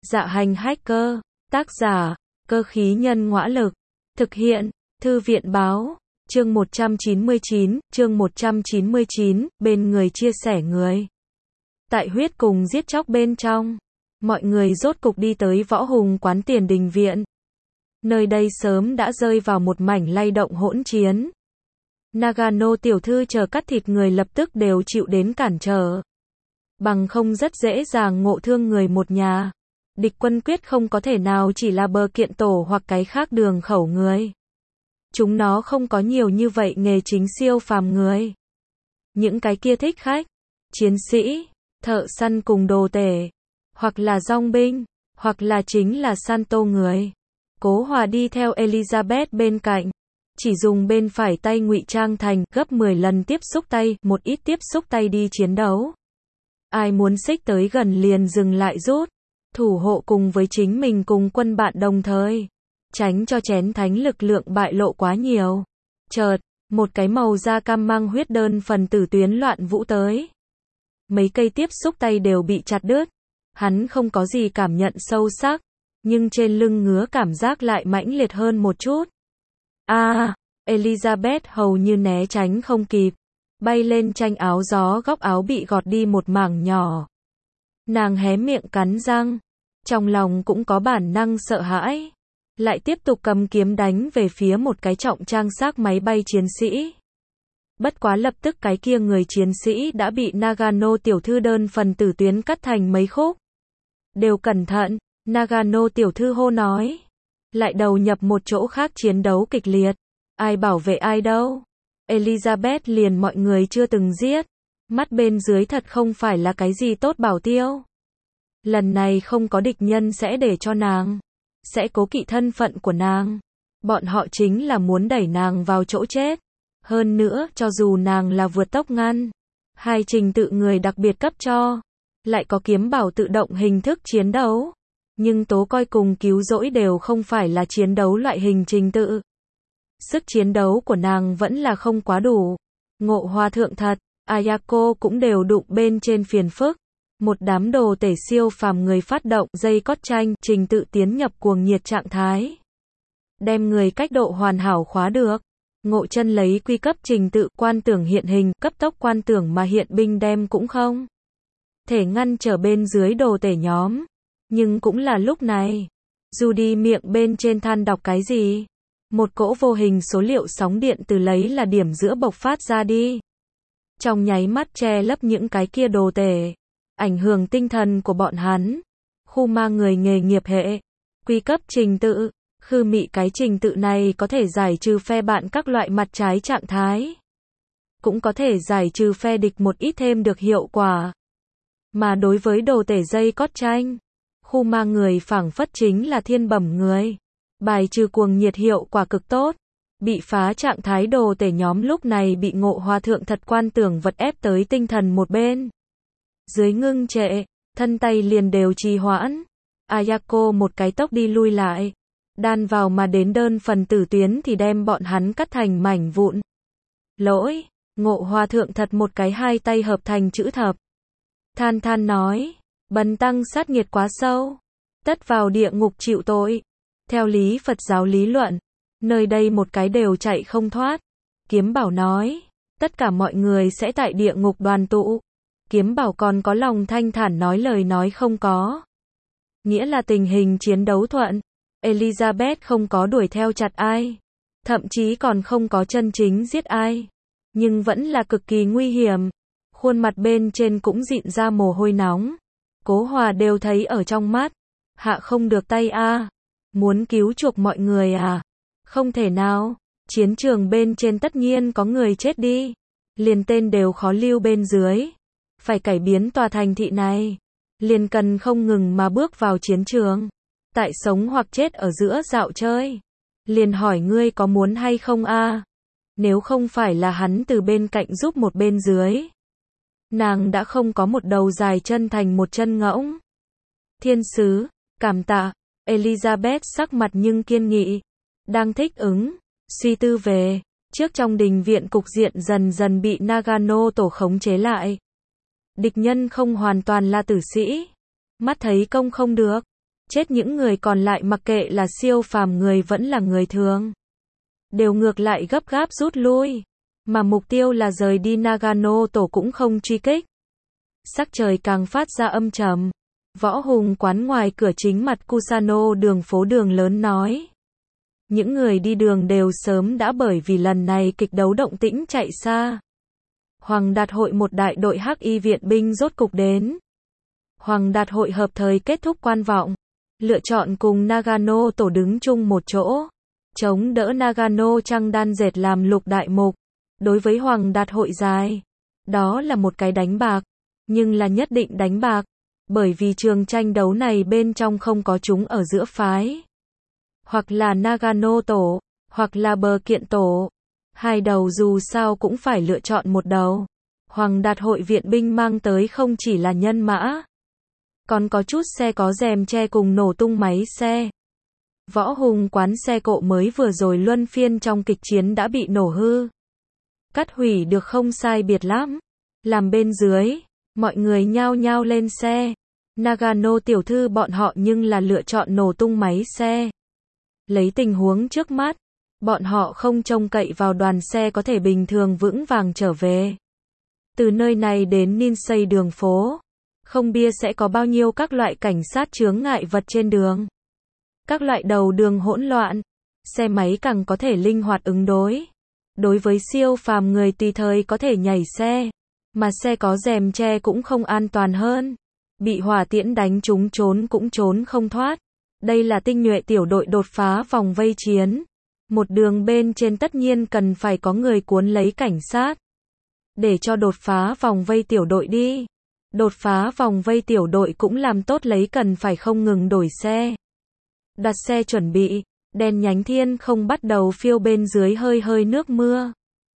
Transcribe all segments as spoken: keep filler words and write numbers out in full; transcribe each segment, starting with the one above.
Dạ hành hacker, tác giả, cơ khí nhân ngõa lực, thực hiện, thư viện báo, chương một trăm chín mươi chín, chương một trăm chín mươi chín, bên người chia sẻ người. Tại huyết cùng giết chóc bên trong, mọi người rốt cục đi tới Võ Hùng quán Tiền Đình Viện. Nơi đây sớm đã rơi vào một mảnh lay động hỗn chiến. Nagano tiểu thư chờ cắt thịt người lập tức đều chịu đến cản trở. Bằng không rất dễ dàng ngộ thương người một nhà. Địch quân quyết không có thể nào chỉ là bờ kiện tổ hoặc cái khác đường khẩu người. Chúng nó không có nhiều như vậy nghề chính siêu phàm người. Những cái kia thích khách, chiến sĩ, thợ săn cùng đồ tể, hoặc là dòng binh, hoặc là chính là Santo người. Cố Hòa đi theo Elizabeth bên cạnh, chỉ dùng bên phải tay ngụy trang thành gấp mười lần tiếp xúc tay, một ít tiếp xúc tay đi chiến đấu. Ai muốn xích tới gần liền dừng lại rút, thủ hộ cùng với chính mình cùng quân bạn đồng thời, tránh cho chén thánh lực lượng bại lộ quá nhiều. Chợt, một cái màu da cam mang huyết đơn phần tử tuyến loạn vũ tới. Mấy cây tiếp xúc tay đều bị chặt đứt. Hắn không có gì cảm nhận sâu sắc, nhưng trên lưng ngứa cảm giác lại mãnh liệt hơn một chút. A, à, Elizabeth hầu như né tránh không kịp, bay lên tranh áo gió, góc áo bị gọt đi một mảng nhỏ. Nàng hé miệng cắn răng, trong lòng cũng có bản năng sợ hãi, lại tiếp tục cầm kiếm đánh về phía một cái trọng trang xác máy bay chiến sĩ. Bất quá lập tức cái kia người chiến sĩ đã bị Nagano tiểu thư đơn phần tử tuyến cắt thành mấy khúc. Đều cẩn thận, Nagano tiểu thư hô nói. Lại đầu nhập một chỗ khác chiến đấu kịch liệt. Ai bảo vệ ai đâu. Elizabeth liền mọi người chưa từng giết. Mắt bên dưới thật không phải là cái gì tốt bảo tiêu. Lần này không có địch nhân sẽ để cho nàng. Sẽ cố kỵ thân phận của nàng. Bọn họ chính là muốn đẩy nàng vào chỗ chết. Hơn nữa, cho dù nàng là vượt tốc ngăn, hai trình tự người đặc biệt cấp cho, lại có kiếm bảo tự động hình thức chiến đấu. Nhưng tố coi cùng cứu rỗi đều không phải là chiến đấu loại hình trình tự. Sức chiến đấu của nàng vẫn là không quá đủ. Ngộ hòa thượng thật, Ayako cũng đều đụng bên trên phiền phức. Một đám đồ tể siêu phàm người phát động dây cót tranh, trình tự tiến nhập cuồng nhiệt trạng thái. Đem người cách độ hoàn hảo khóa được. Ngộ chân lấy quy cấp trình tự quan tưởng hiện hình, cấp tốc quan tưởng mà hiện binh đem cũng không thể ngăn trở bên dưới đồ tể nhóm. Nhưng cũng là lúc này, Judy miệng bên trên than đọc cái gì? Một cỗ vô hình số liệu sóng điện từ lấy là điểm giữa bộc phát ra đi. Trong nháy mắt che lấp những cái kia đồ tể, ảnh hưởng tinh thần của bọn hắn. Khu ma người nghề nghiệp hệ, quy cấp trình tự, khư mị cái trình tự này có thể giải trừ phe bạn các loại mặt trái trạng thái. Cũng có thể giải trừ phe địch một ít thêm được hiệu quả. Mà đối với đồ tể dây cót tranh, khu ma người phảng phất chính là thiên bẩm người. Bài trừ cuồng nhiệt hiệu quả cực tốt. Bị phá trạng thái đồ tể nhóm lúc này bị ngộ hòa thượng thật quan tưởng vật ép tới tinh thần một bên. Dưới ngưng trệ, thân tay liền đều trì hoãn. Ayako một cái tốc đi lui lại. Đan vào mà đến đơn phần tử tuyến thì đem bọn hắn cắt thành mảnh vụn. Lỗi, ngộ hòa thượng thật một cái hai tay hợp thành chữ thập. Than than nói. Bần tăng sát nghiệt quá sâu, tất vào địa ngục chịu tội. Theo lý Phật giáo lý luận, nơi đây một cái đều chạy không thoát. Kiếm Bảo nói, tất cả mọi người sẽ tại địa ngục đoàn tụ. Kiếm Bảo còn có lòng thanh thản nói lời nói không có. Nghĩa là tình hình chiến đấu thuận. Elizabeth không có đuổi theo chặt ai, thậm chí còn không có chân chính giết ai, nhưng vẫn là cực kỳ nguy hiểm. Khuôn mặt bên trên cũng dịn ra mồ hôi nóng. Cố Hòa đều thấy ở trong mắt. Hạ không được tay a, à. Muốn cứu chuộc mọi người à? Không thể nào. Chiến trường bên trên tất nhiên có người chết đi. Liền tên đều khó lưu bên dưới. Phải cải biến tòa thành thị này. Liền cần không ngừng mà bước vào chiến trường. Tại sống hoặc chết ở giữa dạo chơi. Liền hỏi ngươi có muốn hay không a? À? Nếu không phải là hắn từ bên cạnh giúp một bên dưới. Nàng đã không có một đầu dài chân thành một chân ngỗng. Thiên sứ, cảm tạ. Elizabeth sắc mặt nhưng kiên nghị. Đang thích ứng, suy tư về. Trước trong đình viện cục diện dần dần bị Nagano tổ khống chế lại. Địch nhân không hoàn toàn là tử sĩ. Mắt thấy công không được. Chết những người còn lại mặc kệ là siêu phàm người vẫn là người thường, đều ngược lại gấp gáp rút lui, mà mục tiêu là rời đi Nagano tổ cũng không truy kích. Sắc trời càng phát ra âm trầm. Võ Hùng quán ngoài cửa chính mặt Kusano đường phố đường lớn nói. Những người đi đường đều sớm đã bởi vì lần này kịch đấu động tĩnh chạy xa. Hoàng Đạt hội một đại đội hắc y viện binh rốt cục đến. Hoàng Đạt hội hợp thời kết thúc quan vọng, lựa chọn cùng Nagano tổ đứng chung một chỗ, chống đỡ Nagano Trăng Đan dệt làm lục đại mục. Đối với Hoàng Đạt hội dài, đó là một cái đánh bạc, nhưng là nhất định đánh bạc, bởi vì trường tranh đấu này bên trong không có chúng ở giữa phái. Hoặc là Nagano tổ, hoặc là bờ kiện tổ. Hai đầu dù sao cũng phải lựa chọn một đầu. Hoàng Đạt hội viện binh mang tới không chỉ là nhân mã, còn có chút xe có rèm che cùng nổ tung máy xe. Võ Hùng quán xe cộ mới vừa rồi luân phiên trong kịch chiến đã bị nổ hư, cắt hủy được không sai biệt lắm. Làm bên dưới, mọi người nhao nhao lên xe. Nagano tiểu thư bọn họ nhưng là lựa chọn nổ tung máy xe. Lấy tình huống trước mắt, bọn họ không trông cậy vào đoàn xe có thể bình thường vững vàng trở về. Từ nơi này đến Ninsei đường phố, không biết sẽ có bao nhiêu các loại cảnh sát chướng ngại vật trên đường. Các loại đầu đường hỗn loạn, xe máy càng có thể linh hoạt ứng đối. Đối với siêu phàm người tùy thời có thể nhảy xe, mà xe có rèm che cũng không an toàn hơn. Bị hỏa tiễn đánh trúng trốn cũng trốn không thoát. Đây là tinh nhuệ tiểu đội đột phá vòng vây chiến. Một đường bên trên tất nhiên cần phải có người cuốn lấy cảnh sát, để cho đột phá vòng vây tiểu đội đi. Đột phá vòng vây tiểu đội cũng làm tốt lấy cần phải không ngừng đổi xe. Đặt xe chuẩn bị, đèn nhánh thiên không bắt đầu phiêu bên dưới hơi hơi nước mưa.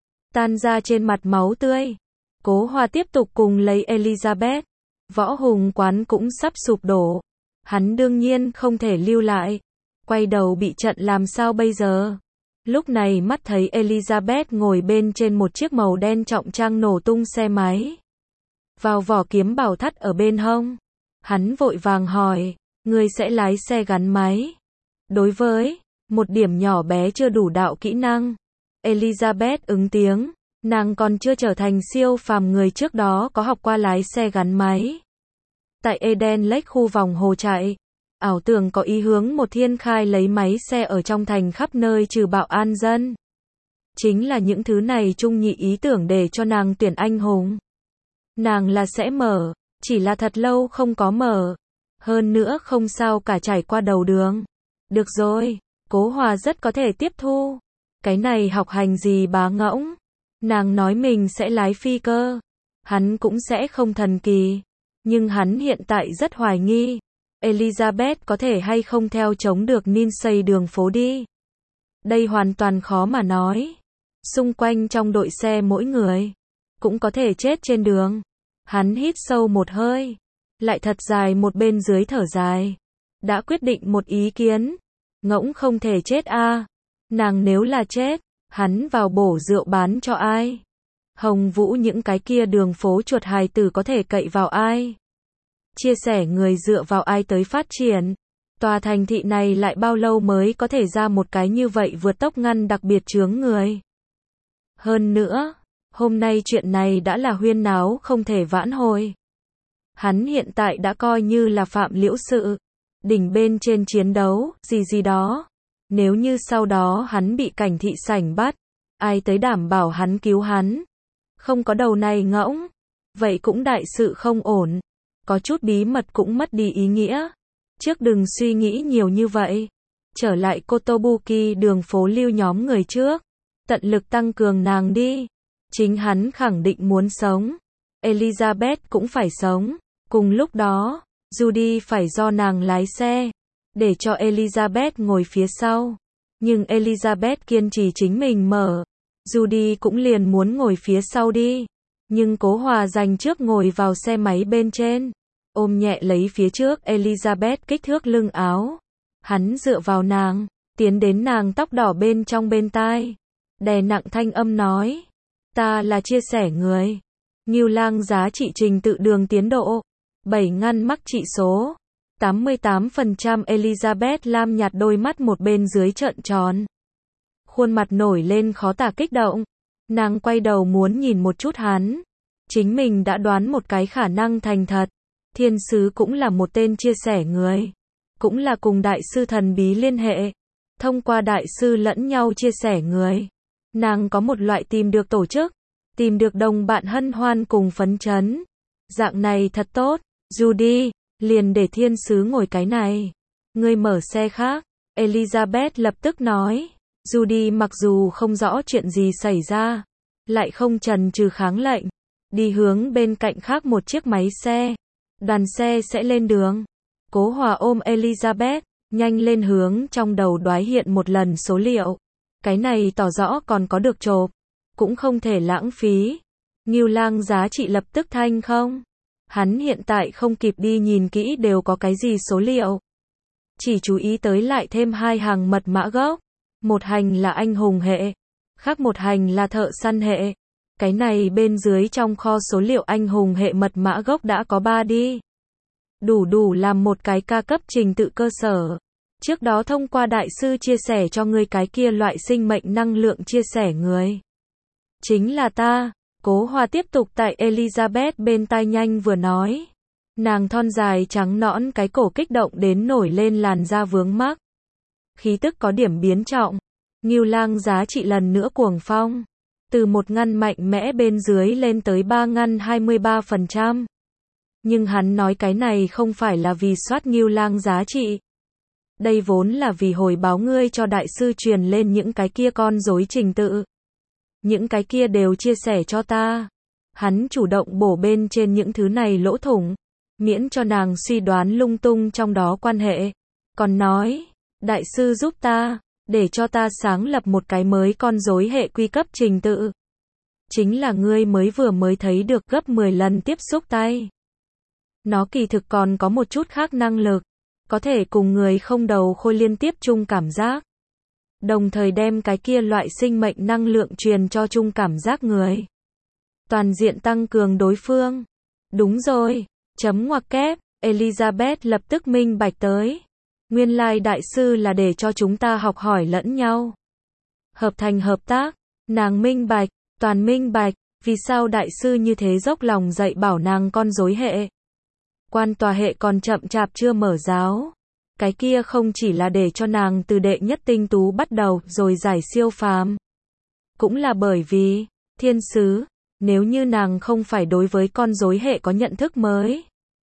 Tan ra trên mặt máu tươi. Cố Hòa tiếp tục cùng lấy Elizabeth. Võ Hùng quán cũng sắp sụp đổ. Hắn đương nhiên không thể lưu lại. Quay đầu bị trận làm sao bây giờ? Lúc này mắt thấy Elizabeth ngồi bên trên một chiếc màu đen trọng trang nổ tung xe máy. Vào vỏ kiếm bảo thắt ở bên hông. Hắn vội vàng hỏi, người sẽ lái xe gắn máy. Đối với một điểm nhỏ bé chưa đủ đạo kỹ năng, Elizabeth ứng tiếng. Nàng còn chưa trở thành siêu phàm người trước đó có học qua lái xe gắn máy. Tại Eden Lake khu vòng hồ chạy, ảo tưởng có ý hướng một thiên khai lấy máy xe ở trong thành khắp nơi trừ bạo an dân. Chính là những thứ này trung nhị ý tưởng để cho nàng tuyển anh hùng. Nàng là sẽ mở, chỉ là thật lâu không có mở. Hơn nữa không sao cả trải qua đầu đường. Được rồi, Cố Hòa rất có thể tiếp thu. Cái này học hành gì bá ngỗng. Nàng nói mình sẽ lái phi cơ. Hắn cũng sẽ không thần kỳ. Nhưng hắn hiện tại rất hoài nghi. Elizabeth có thể hay không theo chống được Ninsei đường phố đi. Đây hoàn toàn khó mà nói. Xung quanh trong đội xe mỗi người cũng có thể chết trên đường. Hắn hít sâu một hơi, lại thật dài một bên dưới thở dài. Đã quyết định một ý kiến. Ngỗng không thể chết a. Nàng nếu là chết, hắn vào bổ rượu bán cho ai? Hồng Vũ những cái kia đường phố chuột hài tử có thể cậy vào ai? Chia sẻ người dựa vào ai tới phát triển? Tòa thành thị này lại bao lâu mới có thể ra một cái như vậy vượt tốc ngăn đặc biệt chướng người? Hơn nữa, hôm nay chuyện này đã là huyên náo không thể vãn hồi. Hắn hiện tại đã coi như là phạm liễu sự. Đỉnh bên trên chiến đấu, gì gì đó. Nếu như sau đó hắn bị cảnh thị sảnh bắt, ai tới đảm bảo hắn cứu hắn? Không có đầu này ngỗng, vậy cũng đại sự không ổn. Có chút bí mật cũng mất đi ý nghĩa. Trước đừng suy nghĩ nhiều như vậy. Trở lại Kotobuki đường phố lưu nhóm người trước. Tận lực tăng cường nàng đi. Chính hắn khẳng định muốn sống. Elizabeth cũng phải sống. Cùng lúc đó, Judy phải do nàng lái xe. Để cho Elizabeth ngồi phía sau. Nhưng Elizabeth kiên trì chính mình mở. Judy cũng liền muốn ngồi phía sau đi. Nhưng Cố Hòa dành trước ngồi vào xe máy bên trên. Ôm nhẹ lấy phía trước Elizabeth kích thước lưng áo. Hắn dựa vào nàng, tiến đến nàng tóc đỏ bên trong bên tai. Đè nặng thanh âm nói. Ta là chia sẻ người. Ngưu Lang giá trị trình tự đường tiến độ. bảy ngăn mắc trị số. tám mươi tám phần trăm Elizabeth Lam nhạt đôi mắt một bên dưới trợn tròn. Khuôn mặt nổi lên khó tả kích động. Nàng quay đầu muốn nhìn một chút hắn. Chính mình đã đoán một cái khả năng thành thật. Thiên sứ cũng là một tên chia sẻ người. Cũng là cùng đại sư thần bí liên hệ. Thông qua đại sư lẫn nhau chia sẻ người. Nàng có một loại tìm được tổ chức. Tìm được đồng bạn hân hoan cùng phấn chấn. Dạng này thật tốt. Judy, liền để thiên sứ ngồi cái này. Ngươi mở xe khác. Elizabeth lập tức nói. Judy mặc dù không rõ chuyện gì xảy ra. Lại không chần chừ kháng lệnh. Đi hướng bên cạnh khác một chiếc máy xe. Đoàn xe sẽ lên đường. Cố Hòa ôm Elizabeth. Nhanh lên hướng trong đầu đoái hiện một lần số liệu. Cái này tỏ rõ còn có được chộp. Cũng không thể lãng phí. Ngưu Lang giá trị lập tức thanh không. Hắn hiện tại không kịp đi nhìn kỹ đều có cái gì số liệu. Chỉ chú ý tới lại thêm hai hàng mật mã gốc. Một hành là anh hùng hệ. Khác một hành là thợ săn hệ. Cái này bên dưới trong kho số liệu anh hùng hệ mật mã gốc đã có ba đi. Đủ đủ làm một cái ca cấp trình tự cơ sở. Trước đó thông qua đại sư chia sẻ cho ngươi cái kia loại sinh mệnh năng lượng chia sẻ người. Chính là ta. Cố Hòa tiếp tục tại Elizabeth bên tai nhanh vừa nói. Nàng thon dài trắng nõn cái cổ kích động đến nổi lên làn da vướng mắc. Khí tức có điểm biến trọng. Ngưu Lang giá trị lần nữa cuồng phong. Từ một ngăn mạnh mẽ bên dưới lên tới ba ngăn hai mươi ba phần trăm. Nhưng hắn nói cái này không phải là vì soát Ngưu Lang giá trị. Đây vốn là vì hồi báo ngươi cho đại sư truyền lên những cái kia con rối trình tự. Những cái kia đều chia sẻ cho ta. Hắn chủ động bổ bên trên những thứ này lỗ thủng. Miễn cho nàng suy đoán lung tung trong đó quan hệ. Còn nói, đại sư giúp ta, để cho ta sáng lập một cái mới con rối hệ quy cấp trình tự. Chính là ngươi mới vừa mới thấy được gấp mười lần tiếp xúc tay. Nó kỳ thực còn có một chút khác năng lực. Có thể cùng người không đầu khôi liên tiếp chung cảm giác. Đồng thời đem cái kia loại sinh mệnh năng lượng truyền cho chung cảm giác người. Toàn diện tăng cường đối phương. Đúng rồi. Chấm ngoặc kép. Elizabeth lập tức minh bạch tới. Nguyên lai đại sư là để cho chúng ta học hỏi lẫn nhau. Hợp thành hợp tác. Nàng minh bạch. Toàn minh bạch. Vì sao đại sư như thế dốc lòng dạy bảo nàng con rối hệ. Quan tòa hệ còn chậm chạp chưa mở giáo. Cái kia không chỉ là để cho nàng từ đệ nhất tinh tú bắt đầu rồi giải siêu phàm. Cũng là bởi vì, thiên sứ, nếu như nàng không phải đối với con rối hệ có nhận thức mới.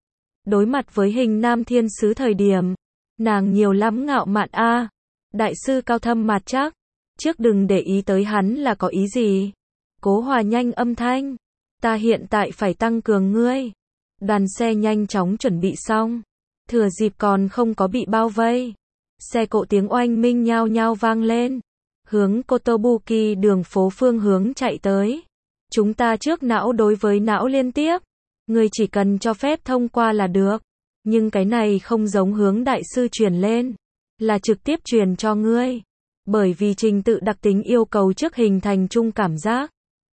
Đối mặt với hình nam thiên sứ thời điểm, nàng nhiều lắm ngạo mạn a. Đại sư cao thâm mặt chắc, trước đừng để ý tới hắn là có ý gì. Cố Hòa nhanh âm thanh, ta hiện tại phải tăng cường ngươi. Đoàn xe nhanh chóng chuẩn bị xong. Thừa dịp còn không có bị bao vây. Xe cộ tiếng oanh minh nhao nhao vang lên. Hướng Kotobuki đường phố phương hướng chạy tới. Chúng ta trước não đối với não liên tiếp. Người chỉ cần cho phép thông qua là được. Nhưng cái này không giống hướng đại sư truyền lên. Là trực tiếp truyền cho ngươi. Bởi vì trình tự đặc tính yêu cầu trước hình thành chung cảm giác.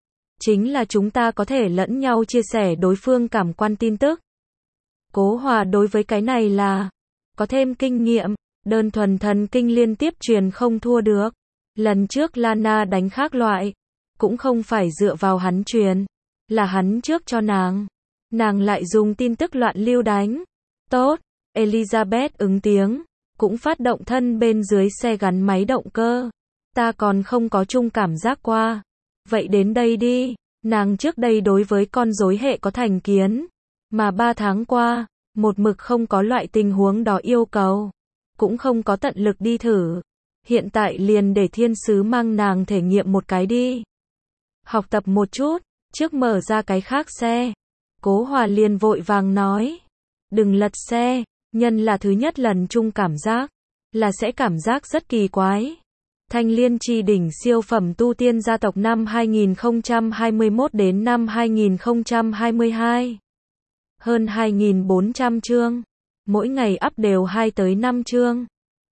Chính là chúng ta có thể lẫn nhau chia sẻ đối phương cảm quan tin tức. Cố Hòa đối với cái này là có thêm kinh nghiệm, đơn thuần thần kinh liên tiếp truyền không thua được. Lần trước Lana đánh khác loại, cũng không phải dựa vào hắn truyền, là hắn trước cho nàng. Nàng lại dùng tin tức loạn lưu đánh. Tốt, Elizabeth ứng tiếng, cũng phát động thân bên dưới xe gắn máy động cơ. Ta còn không có chung cảm giác qua. Vậy đến đây đi, nàng trước đây đối với con rối hệ có thành kiến. Mà ba tháng qua, một mực không có loại tình huống đó yêu cầu. Cũng không có tận lực đi thử. Hiện tại liền để thiên sứ mang nàng thể nghiệm một cái đi. Học tập một chút, trước mở ra cái khác xe. Cố Hòa liền vội vàng nói. Đừng lật xe, nhân là thứ nhất lần chung cảm giác. Là sẽ cảm giác rất kỳ quái. Thanh Liên Chi đỉnh siêu phẩm tu tiên gia tộc năm hai nghìn không trăm hai mươi mốt đến năm hai nghìn không trăm hai mươi hai. Hơn hai nghìn bốn trăm chương. Mỗi ngày up đều hai tới năm chương.